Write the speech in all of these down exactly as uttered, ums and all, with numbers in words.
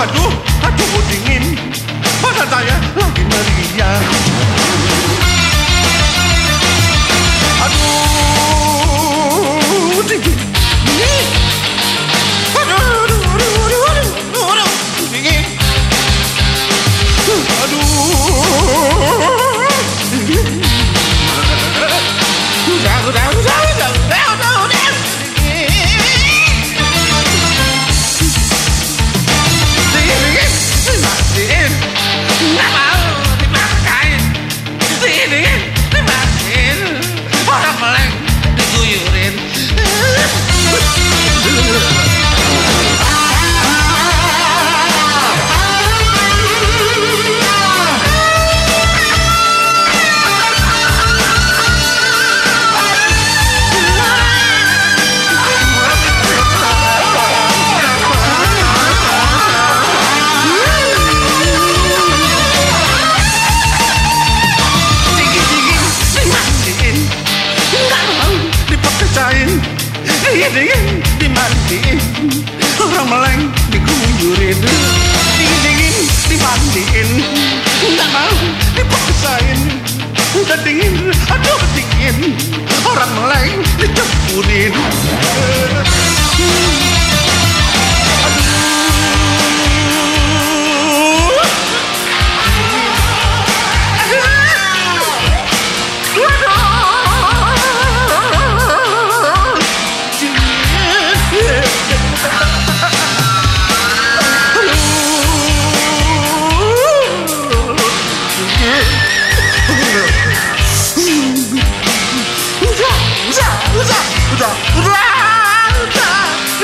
aduh, aduh dingin, badan saya lagi meriang. Aduh dingin, dingin. Aduh, aduh, aduh, aduh, aduh, aduh, dingin. Aduh, dingin. Udah, udah, udah, udah, udah, udah, udah. Dingin, dingin, dimatiin. Nggak mau dimakan. Dingin, dingin, dimatiin. Orang meleng diguyurin. Dingin, dimandiin. Orang meleng diguyurin. Dingin, dimandiin. Nggak mau dipaksain. Udah dingin, aduh dingin. Orang meleng dicepurin. Udah, udah, udah,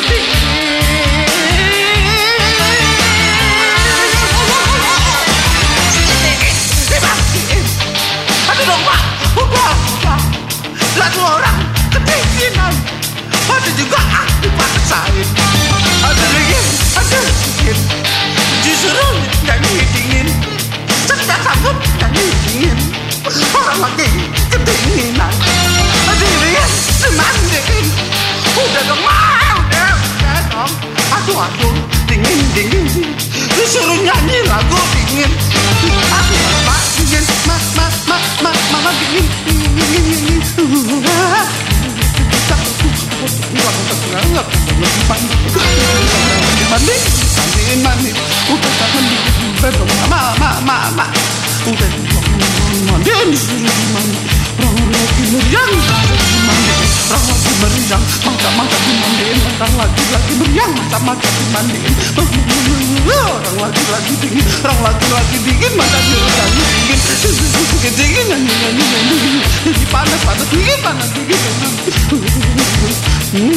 dimatiin. Aduh dong pak, udah, udah. Lagu orang kedinginan. Ada juga ah dipaksain. Ada dingin, ada dingin. Disuruh nyanyi dingin. Saya sanggup nyanyi dingin. Orang lagi kedinginan. Dingin, dimandiin. Udah dong, udah, udah dong. Aduh, aduh, dingin, dingin. Disuruh nyanyi lagu dingin. Aduh, mak, dingin, mak, mak, mak, mak, mama dingin, dingin, dingin, dingin. Mandi, mandiin, mandi. Udah tak mandiin, udah dong, mak, mak, mak, mak. Udah dong, mandiin, disuruh mandi. Orang lagi meriang, orang lagi meriang, mangga-mangga dimandiin, orang lagi-lagi meriang, mangga-mangga dimandiin, orang lagi-lagi dingin, orang lagi-lagi dingin, mata dingin, dingin, dingin, dingin, nyanyi, nyanyi, nyanyi, panas, panas, dingin, panas, dingin,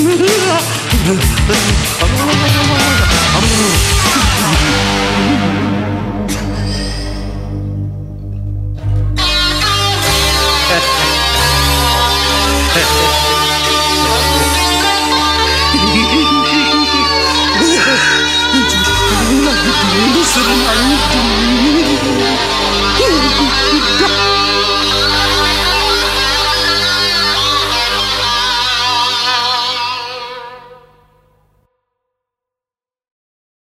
dingin.